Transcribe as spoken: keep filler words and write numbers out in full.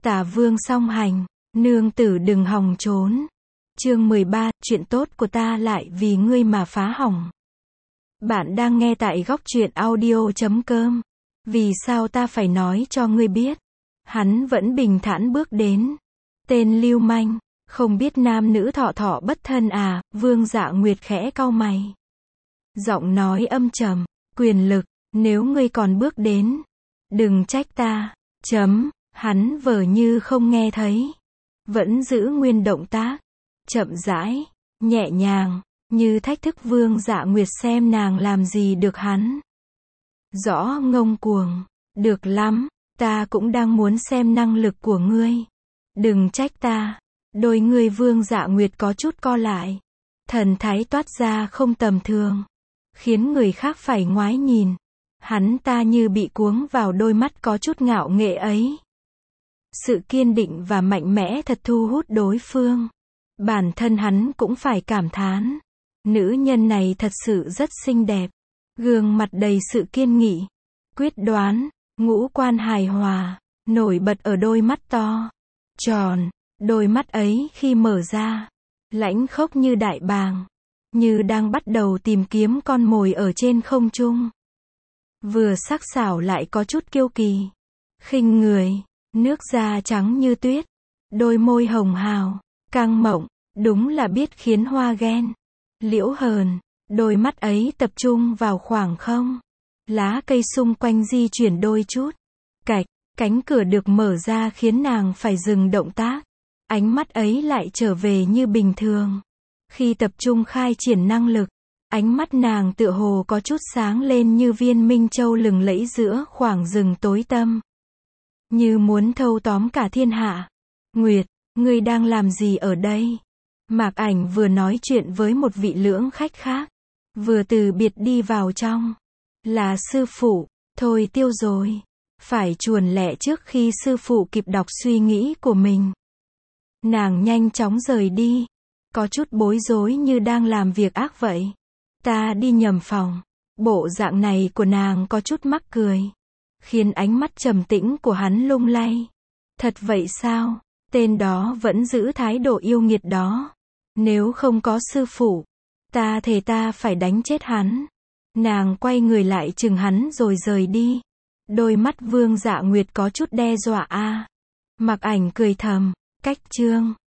Tả vương song hành, nương tử đừng hòng trốn. Chương mười ba, chuyện tốt của ta lại vì ngươi mà phá hỏng. Bạn đang nghe tại góc truyện audio chấm com. Vì sao ta phải nói cho ngươi biết? Hắn vẫn bình thản bước đến. Tên lưu manh, không biết nam nữ thọ thọ bất thân à? Vương Dạ Nguyệt khẽ cau mày. Giọng nói âm trầm, quyền lực, nếu ngươi còn bước đến, đừng trách ta. Chấm, hắn vờ như không nghe thấy. Vẫn giữ nguyên động tác, chậm rãi, nhẹ nhàng, như thách thức Vương Dạ Nguyệt xem nàng làm gì được hắn. Rõ ngông cuồng, được lắm, ta cũng đang muốn xem năng lực của ngươi. Đừng trách ta. Đôi ngươi Vương Dạ Nguyệt có chút co lại. Thần thái toát ra không tầm thường, khiến người khác phải ngoái nhìn. Hắn ta như bị cuống vào đôi mắt có chút ngạo nghễ ấy. Sự kiên định và mạnh mẽ thật thu hút đối phương. Bản thân hắn cũng phải cảm thán. Nữ nhân này thật sự rất xinh đẹp. Gương mặt đầy sự kiên nghị, quyết đoán, ngũ quan hài hòa, nổi bật ở đôi mắt to, tròn. Đôi mắt ấy khi mở ra, lãnh khốc như đại bàng, như đang bắt đầu tìm kiếm con mồi ở trên không trung. Vừa sắc sảo lại có chút kiêu kỳ, khinh người, nước da trắng như tuyết, đôi môi hồng hào, căng mọng, đúng là biết khiến hoa ghen. Liễu hờn, đôi mắt ấy tập trung vào khoảng không. Lá cây xung quanh di chuyển đôi chút. Cạch, cánh cửa được mở ra khiến nàng phải dừng động tác. Ánh mắt ấy lại trở về như bình thường. Khi tập trung khai triển năng lực, ánh mắt nàng tựa hồ có chút sáng lên như viên minh châu lừng lẫy giữa khoảng rừng tối tăm. Như muốn thâu tóm cả thiên hạ. Nguyệt, ngươi đang làm gì ở đây? Mạc Ảnh vừa nói chuyện với một vị lưỡng khách khác, vừa từ biệt đi vào trong. Là sư phụ, thôi tiêu rồi. Phải chuồn lẹ trước khi sư phụ kịp đọc suy nghĩ của mình. Nàng nhanh chóng rời đi, có chút bối rối như đang làm việc ác vậy. Ta đi nhầm phòng. Bộ dạng này của nàng có chút mắc cười, khiến ánh mắt trầm tĩnh của hắn lung lay. Thật vậy sao? Tên đó vẫn giữ thái độ yêu nghiệt đó. Nếu không có sư phụ, ta thề ta phải đánh chết hắn. Nàng quay người lại chừng hắn rồi rời đi. Đôi mắt Vương Dạ Nguyệt có chút đe dọa a. Mạc Ảnh cười thầm, cách chương